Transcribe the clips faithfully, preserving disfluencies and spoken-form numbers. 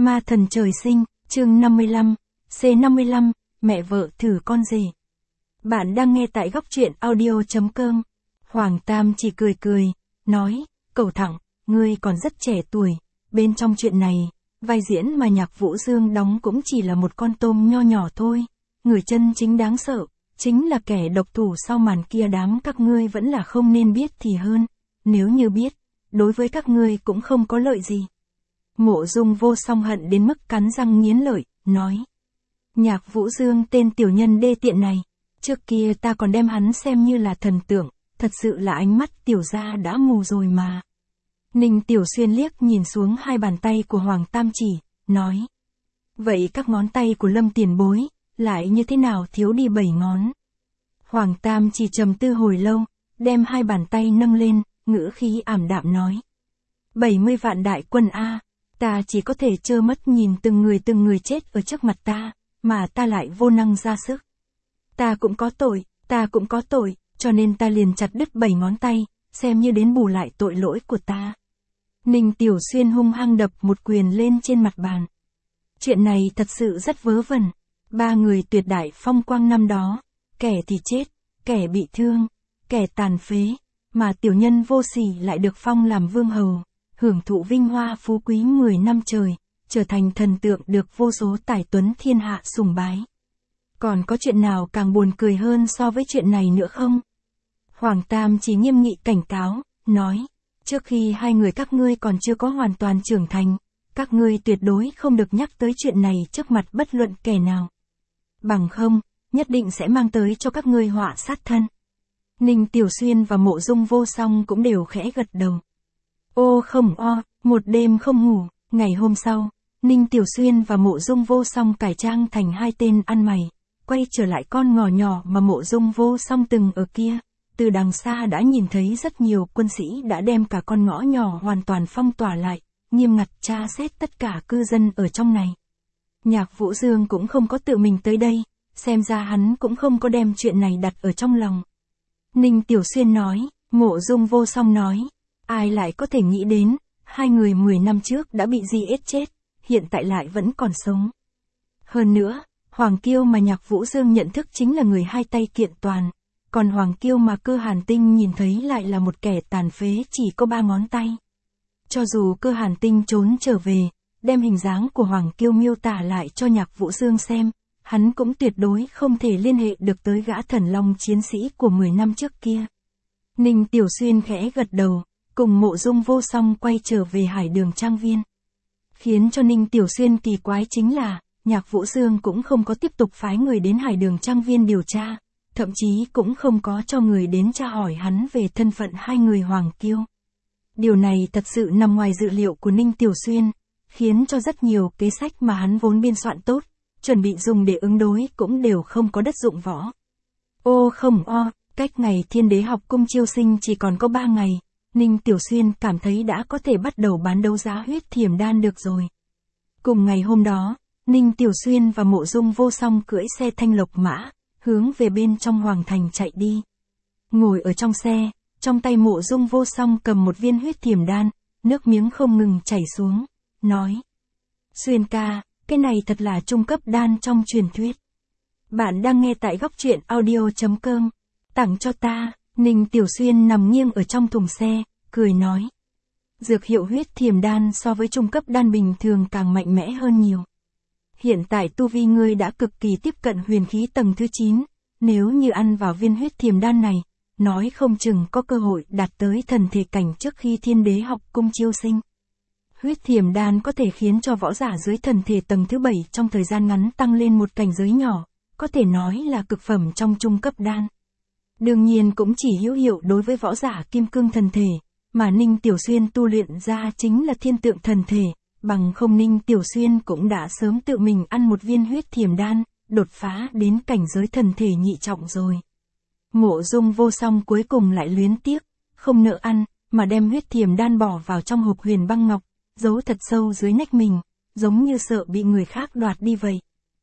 Ma thần trời sinh, chương năm mươi lăm, C năm mươi lăm, mẹ vợ thử con rể. Bạn đang nghe tại góc truyện audio chấm com. Hoàng Tam chỉ cười cười, nói, cậu Thẳng, ngươi còn rất trẻ tuổi, bên trong chuyện này, vai diễn mà Nhạc Vũ Dương đóng cũng chỉ là một con tôm nho nhỏ thôi, người chân chính đáng sợ, chính là kẻ độc thủ sau màn kia, đám các ngươi vẫn là không nên biết thì hơn, nếu như biết, đối với các ngươi cũng không có lợi gì. Mộ Dung Vô Song hận đến mức cắn răng nghiến lợi, nói. Nhạc Vũ Dương tên tiểu nhân đê tiện này, trước kia ta còn đem hắn xem như là thần tượng, thật sự là ánh mắt tiểu gia đã mù rồi mà. Ninh Tiểu Xuyên liếc nhìn xuống hai bàn tay của Hoàng Tam Chỉ, nói. Vậy các ngón tay của Lâm tiền bối, lại như thế nào thiếu đi bảy ngón? Hoàng Tam Chỉ trầm tư hồi lâu, đem hai bàn tay nâng lên, ngữ khí ảm đạm nói. bảy mươi vạn đại quân a, ta chỉ có thể trơ mắt nhìn từng người từng người chết ở trước mặt ta, mà ta lại vô năng ra sức. Ta cũng có tội, ta cũng có tội, cho nên ta liền chặt đứt bảy ngón tay, xem như đến bù lại tội lỗi của ta. Ninh Tiểu Xuyên hung hăng đập một quyền lên trên mặt bàn. Chuyện này thật sự rất vớ vẩn. Ba người tuyệt đại phong quang năm đó, kẻ thì chết, kẻ bị thương, kẻ tàn phế, mà tiểu nhân Vô Sỉ lại được phong làm vương hầu, hưởng thụ vinh hoa phú quý mười năm trời, trở thành thần tượng được vô số tài tuấn thiên hạ sùng bái. Còn có chuyện nào càng buồn cười hơn so với chuyện này nữa không? Hoàng Tam chỉ nghiêm nghị cảnh cáo, nói, trước khi hai người các ngươi còn chưa có hoàn toàn trưởng thành, các ngươi tuyệt đối không được nhắc tới chuyện này trước mặt bất luận kẻ nào. Bằng không, nhất định sẽ mang tới cho các ngươi họa sát thân. Ninh Tiểu Xuyên và Mộ Dung Vô Song cũng đều khẽ gật đầu. Ô không o, một đêm không ngủ, ngày hôm sau, Ninh Tiểu Xuyên và Mộ Dung Vô Song cải trang thành hai tên ăn mày, quay trở lại con ngõ nhỏ mà Mộ Dung Vô Song từng ở kia. Từ đằng xa đã nhìn thấy rất nhiều quân sĩ đã đem cả con ngõ nhỏ hoàn toàn phong tỏa lại, nghiêm ngặt tra xét tất cả cư dân ở trong này. Nhạc Vũ Dương cũng không có tự mình tới đây, xem ra hắn cũng không có đem chuyện này đặt ở trong lòng. Ninh Tiểu Xuyên nói, Mộ Dung Vô Song nói, ai lại có thể nghĩ đến, hai người mười năm trước đã bị Di Ết chết, hiện tại lại vẫn còn sống. Hơn nữa, Hoàng Kiêu mà Nhạc Vũ Dương nhận thức chính là người hai tay kiện toàn, còn Hoàng Kiêu mà Cơ Hàn Tinh nhìn thấy lại là một kẻ tàn phế chỉ có ba ngón tay. Cho dù Cơ Hàn Tinh trốn trở về, đem hình dáng của Hoàng Kiêu miêu tả lại cho Nhạc Vũ Dương xem, hắn cũng tuyệt đối không thể liên hệ được tới gã thần long chiến sĩ của mười năm trước kia. Ninh Tiểu Xuyên khẽ gật đầu, cùng Mộ Dung Vô Song quay trở về Hải Đường Trang Viên. Khiến cho Ninh Tiểu Xuyên kỳ quái chính là, Nhạc Vũ Dương cũng không có tiếp tục phái người đến Hải Đường Trang Viên điều tra, thậm chí cũng không có cho người đến tra hỏi hắn về thân phận hai người Hoàng Kiêu. Điều này thật sự nằm ngoài dự liệu của Ninh Tiểu Xuyên, khiến cho rất nhiều kế sách mà hắn vốn biên soạn tốt, chuẩn bị dùng để ứng đối cũng đều không có đất dụng võ. Ô không o, cách ngày Thiên Đế học cung chiêu sinh chỉ còn có ba ngày, Ninh Tiểu Xuyên cảm thấy đã có thể bắt đầu bán đấu giá huyết thiểm đan được rồi. Cùng ngày hôm đó, Ninh Tiểu Xuyên và Mộ Dung Vô Song cưỡi xe thanh lộc mã, hướng về bên trong hoàng thành chạy đi. Ngồi ở trong xe, trong tay Mộ Dung Vô Song cầm một viên huyết thiểm đan, nước miếng không ngừng chảy xuống, nói. Xuyên ca, cái này thật là trung cấp đan trong truyền thuyết. Bạn đang nghe tại góc truyện audio chấm com. Tặng cho ta. Ninh Tiểu Xuyên nằm nghiêng ở trong thùng xe, cười nói. Dược hiệu huyết thiểm đan so với trung cấp đan bình thường càng mạnh mẽ hơn nhiều. Hiện tại tu vi ngươi đã cực kỳ tiếp cận huyền khí tầng thứ chín, nếu như ăn vào viên huyết thiểm đan này, nói không chừng có cơ hội đạt tới thần thể cảnh trước khi Thiên Đế học cung chiêu sinh. Huyết thiểm đan có thể khiến cho võ giả dưới thần thể tầng thứ bảy trong thời gian ngắn tăng lên một cảnh giới nhỏ, có thể nói là cực phẩm trong trung cấp đan. Đương nhiên cũng chỉ hữu hiệu đối với võ giả kim cương thần thể, mà Ninh Tiểu Xuyên tu luyện ra chính là thiên tượng thần thể, bằng không Ninh Tiểu Xuyên cũng đã sớm tự mình ăn một viên huyết thiểm đan, đột phá đến cảnh giới thần thể nhị trọng rồi. Mộ Dung Vô Song cuối cùng lại luyến tiếc, không nỡ ăn, mà đem huyết thiểm đan bỏ vào trong hộp huyền băng ngọc, giấu thật sâu dưới nách mình, giống như sợ bị người khác đoạt đi vậy.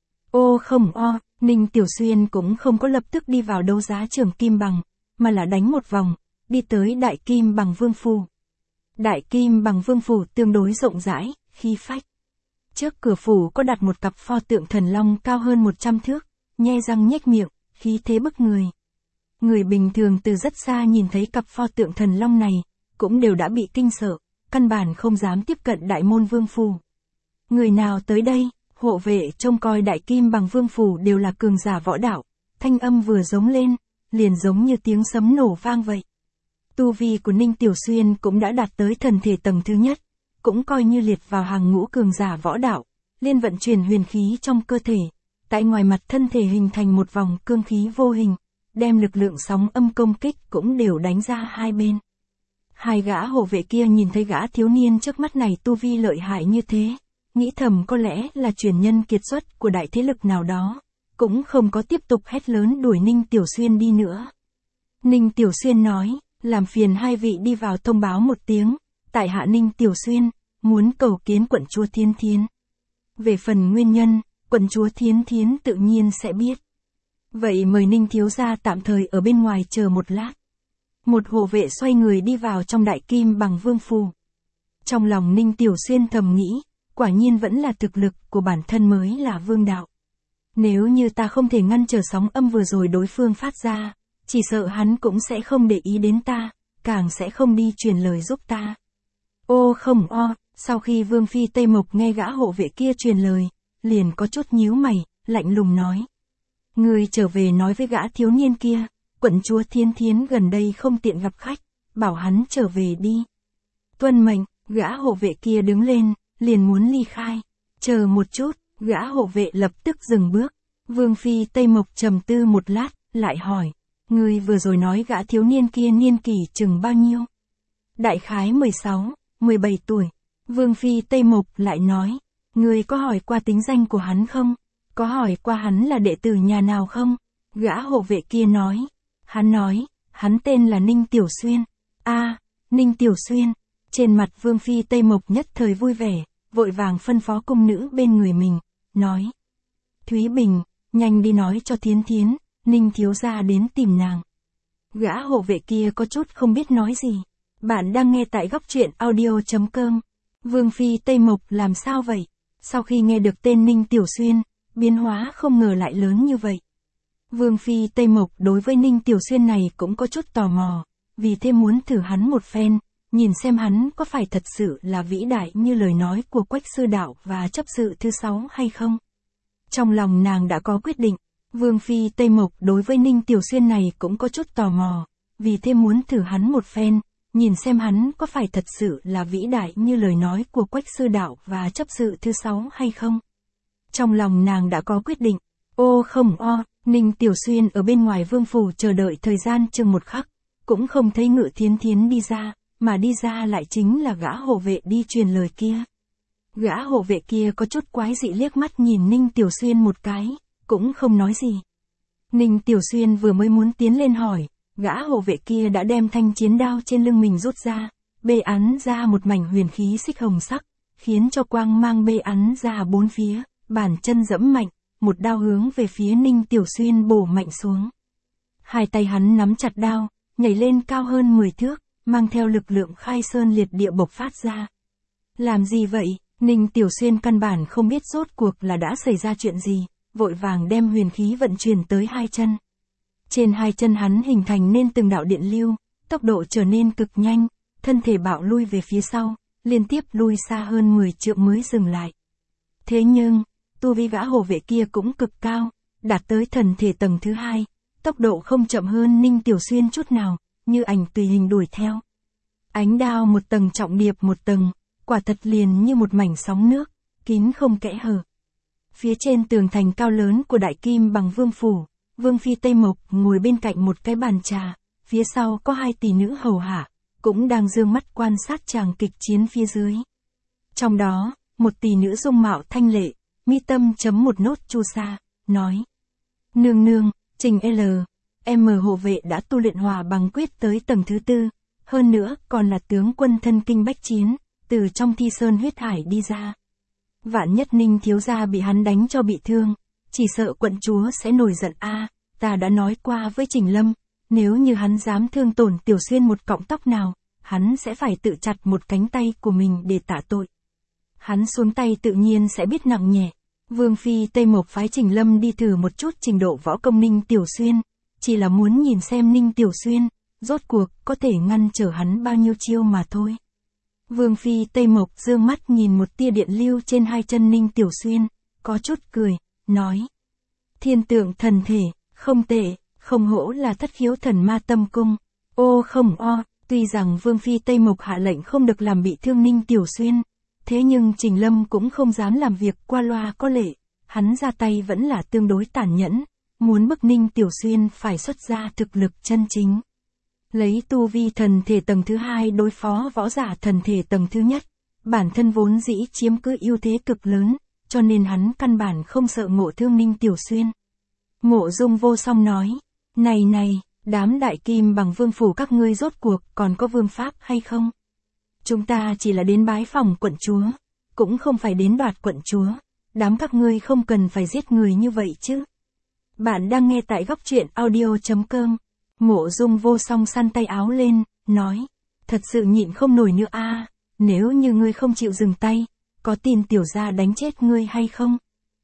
Ô không o, Ninh Tiểu Xuyên cũng không có lập tức đi vào đấu giá trường Kim Bằng, mà là đánh một vòng, đi tới Đại Kim Bằng Vương Phủ. Đại Kim Bằng Vương Phủ tương đối rộng rãi, khí phách. Trước cửa phủ có đặt một cặp pho tượng thần long cao hơn một trăm thước, nhe răng nhếch miệng, khí thế bức người. Người bình thường từ rất xa nhìn thấy cặp pho tượng thần long này, cũng đều đã bị kinh sợ, căn bản không dám tiếp cận đại môn vương phủ. Người nào tới đây, hộ vệ trông coi đại kim bằng vương phủ đều là cường giả võ đạo, thanh âm vừa giống lên, liền giống như tiếng sấm nổ vang vậy. Tu vi của Ninh Tiểu Xuyên cũng đã đạt tới thần thể tầng thứ nhất, cũng coi như liệt vào hàng ngũ cường giả võ đạo, liên vận chuyển huyền khí trong cơ thể, tại ngoài mặt thân thể hình thành một vòng cương khí vô hình, đem lực lượng sóng âm công kích cũng đều đánh ra hai bên. Hai gã hộ vệ kia nhìn thấy gã thiếu niên trước mắt này tu vi lợi hại như thế, nghĩ thầm có lẽ là truyền nhân kiệt xuất của đại thế lực nào đó, cũng không có tiếp tục hét lớn đuổi Ninh Tiểu Xuyên đi nữa. Ninh Tiểu Xuyên nói, làm phiền hai vị đi vào thông báo một tiếng, tại hạ Ninh Tiểu Xuyên, muốn cầu kiến quận chúa Thiến Thiến. Về phần nguyên nhân, quận chúa Thiến Thiến tự nhiên sẽ biết. Vậy mời Ninh thiếu gia tạm thời ở bên ngoài chờ một lát. Một hộ vệ xoay người đi vào trong đại kim bằng vương phủ. Trong lòng Ninh Tiểu Xuyên thầm nghĩ, quả nhiên vẫn là thực lực của bản thân mới là vương đạo. Nếu như ta không thể ngăn trở sóng âm vừa rồi đối phương phát ra, chỉ sợ hắn cũng sẽ không để ý đến ta, càng sẽ không đi truyền lời giúp ta. Ô không o, sau khi Vương Phi Tây Mộc nghe gã hộ vệ kia truyền lời, liền có chút nhíu mày, lạnh lùng nói. Người trở về nói với gã thiếu niên kia, quận chúa Thiến Thiến gần đây không tiện gặp khách, bảo hắn trở về đi. Tuân mệnh, gã hộ vệ kia đứng lên, liền muốn ly khai. Chờ một chút, gã hộ vệ lập tức dừng bước. Vương Phi Tây Mộc trầm tư một lát, lại hỏi. Người vừa rồi nói gã thiếu niên kia niên kỷ chừng bao nhiêu? Đại khái mười sáu, mười bảy tuổi. Vương Phi Tây Mộc lại nói. Người có hỏi qua tính danh của hắn không? Có hỏi qua hắn là đệ tử nhà nào không? Gã hộ vệ kia nói. Hắn nói, hắn tên là Ninh Tiểu Xuyên. A, à, Ninh Tiểu Xuyên. Trên mặt Vương Phi Tây Mộc nhất thời vui vẻ, vội vàng phân phó cung nữ bên người mình, nói. Thúy Bình, nhanh đi nói cho Thiến Thiến, Ninh thiếu gia đến tìm nàng. Gã hộ vệ kia có chút không biết nói gì. Bạn đang nghe tại góc truyện audio chấm com. Vương Phi Tây Mộc làm sao vậy? Sau khi nghe được tên Ninh Tiểu Xuyên, biến hóa không ngờ lại lớn như vậy. Vương Phi Tây Mộc đối với Ninh Tiểu Xuyên này cũng có chút tò mò, vì thế muốn thử hắn một phen, nhìn xem hắn có phải thật sự là vĩ đại như lời nói của Quách sư đạo và chấp sự thứ sáu hay không. Trong lòng nàng đã có quyết định, Vương Phi Tây Mộc đối với Ninh Tiểu Xuyên này cũng có chút tò mò, vì thế muốn thử hắn một phen, nhìn xem hắn có phải thật sự là vĩ đại như lời nói của Quách sư đạo và chấp sự thứ sáu hay không. Trong lòng nàng đã có quyết định, ô không o, Ninh Tiểu Xuyên ở bên ngoài vương phủ chờ đợi thời gian chừng một khắc, cũng không thấy Ngự Thiến Thiến đi ra, mà đi ra lại chính là gã hộ vệ đi truyền lời kia. Gã hộ vệ kia có chút quái dị liếc mắt nhìn Ninh Tiểu Xuyên một cái, cũng không nói gì. Ninh Tiểu Xuyên vừa mới muốn tiến lên hỏi, gã hộ vệ kia đã đem thanh chiến đao trên lưng mình rút ra, bê ắn ra một mảnh huyền khí xích hồng sắc, khiến cho quang mang bê ắn ra bốn phía, bàn chân dẫm mạnh, một đao hướng về phía Ninh Tiểu Xuyên bổ mạnh xuống. Hai tay hắn nắm chặt đao, nhảy lên cao hơn mười thước, mang theo lực lượng khai sơn liệt địa bộc phát ra. Làm gì vậy? Ninh Tiểu Xuyên căn bản không biết rốt cuộc là đã xảy ra chuyện gì, vội vàng đem huyền khí vận chuyển tới hai chân. Trên hai chân hắn hình thành nên từng đạo điện lưu, tốc độ trở nên cực nhanh, thân thể bạo lui về phía sau, liên tiếp lui xa hơn mười trượng mới dừng lại. Thế nhưng, tu vi gã hộ vệ kia cũng cực cao, đạt tới thần thể tầng thứ hai, tốc độ không chậm hơn Ninh Tiểu Xuyên chút nào, như ảnh tùy hình đuổi theo. Ánh đao một tầng trọng điệp một tầng, quả thật liền như một mảnh sóng nước, kín không kẽ hở. Phía trên tường thành cao lớn của đại kim bằng vương phủ, Vương Phi Tây Mộc ngồi bên cạnh một cái bàn trà, phía sau có hai tỷ nữ hầu hạ, cũng đang dương mắt quan sát tràng kịch chiến phía dưới. Trong đó, một tỷ nữ dung mạo thanh lệ, mi tâm chấm một nốt chu sa, nói. Nương nương, Trình L, M hộ vệ đã tu luyện hòa bằng quyết tới tầng thứ tư, hơn nữa còn là tướng quân thân kinh bách chiến, từ trong thi sơn huyết hải đi ra. Vạn nhất Ninh thiếu gia bị hắn đánh cho bị thương, chỉ sợ quận chúa sẽ nổi giận a. À, ta đã nói qua với Trình Lâm, nếu như hắn dám thương tổn Tiểu Xuyên một cọng tóc nào, hắn sẽ phải tự chặt một cánh tay của mình để tạ tội. Hắn xuống tay tự nhiên sẽ biết nặng nhẹ. Vương Phi Tây Mộc phái Trình Lâm đi thử một chút trình độ võ công Ninh Tiểu Xuyên, chỉ là muốn nhìn xem Ninh Tiểu Xuyên, rốt cuộc có thể ngăn trở hắn bao nhiêu chiêu mà thôi. Vương Phi Tây Mộc dương mắt nhìn một tia điện lưu trên hai chân Ninh Tiểu Xuyên, có chút cười, nói. Thiên tượng thần thể, không tệ, không hổ là thất khiếu thần ma tâm cung. Ô không o, tuy rằng Vương Phi Tây Mộc hạ lệnh không được làm bị thương Ninh Tiểu Xuyên, thế nhưng Trình Lâm cũng không dám làm việc qua loa có lệ, hắn ra tay vẫn là tương đối tàn nhẫn, muốn bức Ninh Tiểu Xuyên phải xuất ra thực lực chân chính. Lấy tu vi thần thể tầng thứ hai đối phó võ giả thần thể tầng thứ nhất, bản thân vốn dĩ chiếm cứ ưu thế cực lớn, cho nên hắn căn bản không sợ ngộ thương Ninh Tiểu Xuyên. Mộ Dung Vô Song nói, này này, đám đại kim bằng vương phủ các ngươi rốt cuộc còn có vương pháp hay không? Chúng ta chỉ là đến bái phòng quận chúa, cũng không phải đến đoạt quận chúa, đám các ngươi không cần phải giết người như vậy chứ. Bạn đang nghe tại góc truyện audio chấm com. Mộ Dung Vô Song săn tay áo lên, nói, thật sự nhịn không nổi nữa a, nếu như ngươi không chịu dừng tay, có tin tiểu gia đánh chết ngươi hay không?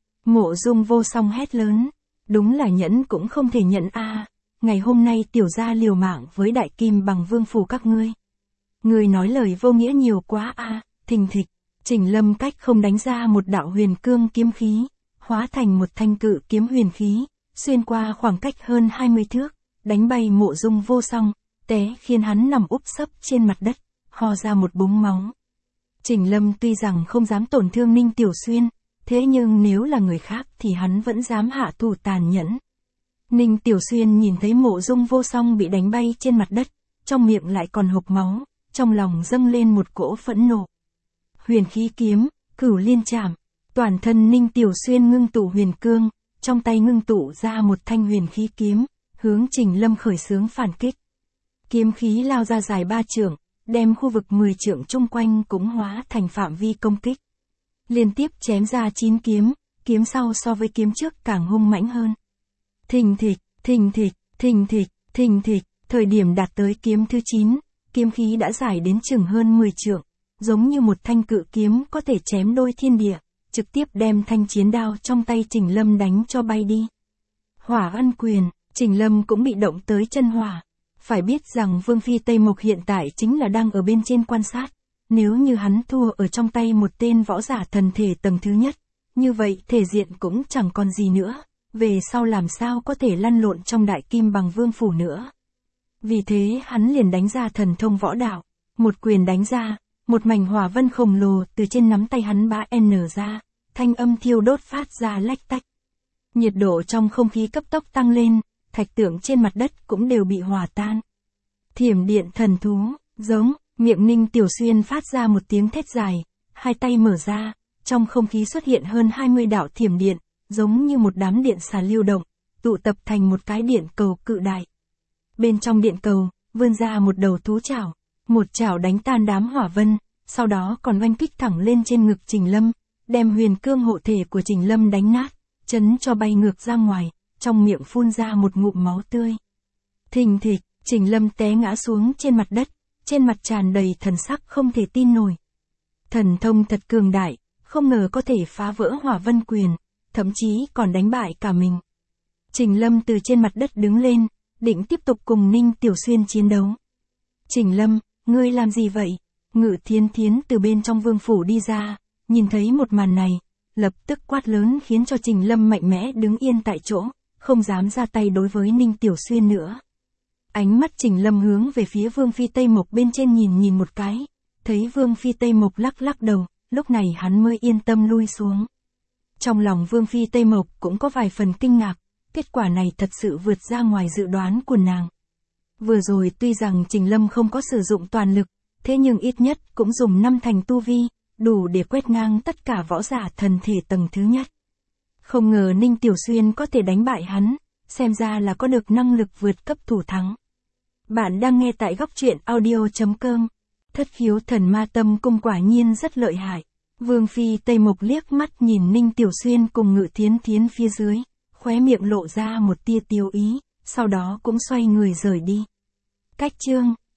Mộ Dung Vô Song hét lớn, đúng là nhẫn cũng không thể nhận a, ngày hôm nay tiểu gia liều mạng với đại kim bằng vương phủ các ngươi. Ngươi nói lời vô nghĩa nhiều quá a, thình thịch, Trình Lâm cách không đánh ra một đạo huyền cương kiếm khí, hóa thành một thanh cự kiếm huyền khí, xuyên qua khoảng cách hơn hai mươi thước, đánh bay Mộ Dung Vô Song, té khiến hắn nằm úp sấp trên mặt đất, ho ra một búng máu. Trình Lâm tuy rằng không dám tổn thương Ninh Tiểu Xuyên, thế nhưng nếu là người khác thì hắn vẫn dám hạ thủ tàn nhẫn. Ninh Tiểu Xuyên nhìn thấy Mộ Dung Vô Song bị đánh bay trên mặt đất, trong miệng lại còn hộc máu, trong lòng dâng lên một cỗ phẫn nộ. Huyền khí kiếm, Cửu Liên Trảm, toàn thân Ninh Tiểu Xuyên ngưng tụ huyền cương, trong tay ngưng tụ ra một thanh huyền khí kiếm, hướng Trình Lâm khởi xướng phản kích. Kiếm khí lao ra dài ba trượng, đem khu vực mười trượng chung quanh cũng hóa thành phạm vi công kích. Liên tiếp chém ra chín kiếm, kiếm sau so với kiếm trước càng hung mãnh hơn. Thình thịch, thình thịch, thình thịch, thình thịch, thời điểm đạt tới kiếm thứ chín, kiếm khí đã dài đến chừng hơn mười trượng, giống như một thanh cự kiếm có thể chém đôi thiên địa, trực tiếp đem thanh chiến đao trong tay Trình Lâm đánh cho bay đi. Hỏa Ân Quyền, Trình Lâm cũng bị động tới chân hỏa. Phải biết rằng Vương Phi Tây Mộc hiện tại chính là đang ở bên trên quan sát. Nếu như hắn thua ở trong tay một tên võ giả thần thể tầng thứ nhất, như vậy thể diện cũng chẳng còn gì nữa, về sau làm sao có thể lăn lộn trong đại kim bằng vương phủ nữa. Vì thế hắn liền đánh ra thần thông võ đạo, một quyền đánh ra, một mảnh hỏa vân khổng lồ từ trên nắm tay hắn bá n ra, thanh âm thiêu đốt phát ra lách tách. Nhiệt độ trong không khí cấp tốc tăng lên, thạch tượng trên mặt đất cũng đều bị hòa tan. Thiểm điện thần thú, giống, miệng Ninh Tiểu Xuyên phát ra một tiếng thét dài, hai tay mở ra, trong không khí xuất hiện hơn hai mươi đạo thiểm điện, giống như một đám điện xà lưu động, tụ tập thành một cái điện cầu cự đại. Bên trong điện cầu, vươn ra một đầu thú chảo, một chảo đánh tan đám hỏa vân, sau đó còn oanh kích thẳng lên trên ngực Trình Lâm, đem huyền cương hộ thể của Trình Lâm đánh nát, chấn cho bay ngược ra ngoài, trong miệng phun ra một ngụm máu tươi. Thình thịch, Trình Lâm té ngã xuống trên mặt đất, trên mặt tràn đầy thần sắc không thể tin nổi. Thần thông thật cường đại, không ngờ có thể phá vỡ hỏa vân quyền, thậm chí còn đánh bại cả mình. Trình Lâm từ trên mặt đất đứng lên, định tiếp tục cùng Ninh Tiểu Xuyên chiến đấu. Trình Lâm, ngươi làm gì vậy? Ngự Thiến Thiến từ bên trong vương phủ đi ra, nhìn thấy một màn này, lập tức quát lớn khiến cho Trình Lâm mạnh mẽ đứng yên tại chỗ, không dám ra tay đối với Ninh Tiểu Xuyên nữa. Ánh mắt Trình Lâm hướng về phía Vương Phi Tây Mộc bên trên nhìn nhìn một cái, thấy Vương Phi Tây Mộc lắc lắc đầu, lúc này hắn mới yên tâm lui xuống. Trong lòng Vương Phi Tây Mộc cũng có vài phần kinh ngạc, kết quả này thật sự vượt ra ngoài dự đoán của nàng. Vừa rồi tuy rằng Trình Lâm không có sử dụng toàn lực, thế nhưng ít nhất cũng dùng năm thành tu vi, đủ để quét ngang tất cả võ giả thần thể tầng thứ nhất. Không ngờ Ninh Tiểu Xuyên có thể đánh bại hắn, xem ra là có được năng lực vượt cấp thủ thắng. Bạn đang nghe tại góc truyện audio chấm com. Thất khiếu thần ma tâm cung quả nhiên rất lợi hại. Vương Phi Tây Mộc liếc mắt nhìn Ninh Tiểu Xuyên cùng Ngự Thiến Thiến phía dưới, khóe miệng lộ ra một tia tiêu ý, sau đó cũng xoay người rời đi. Cách chương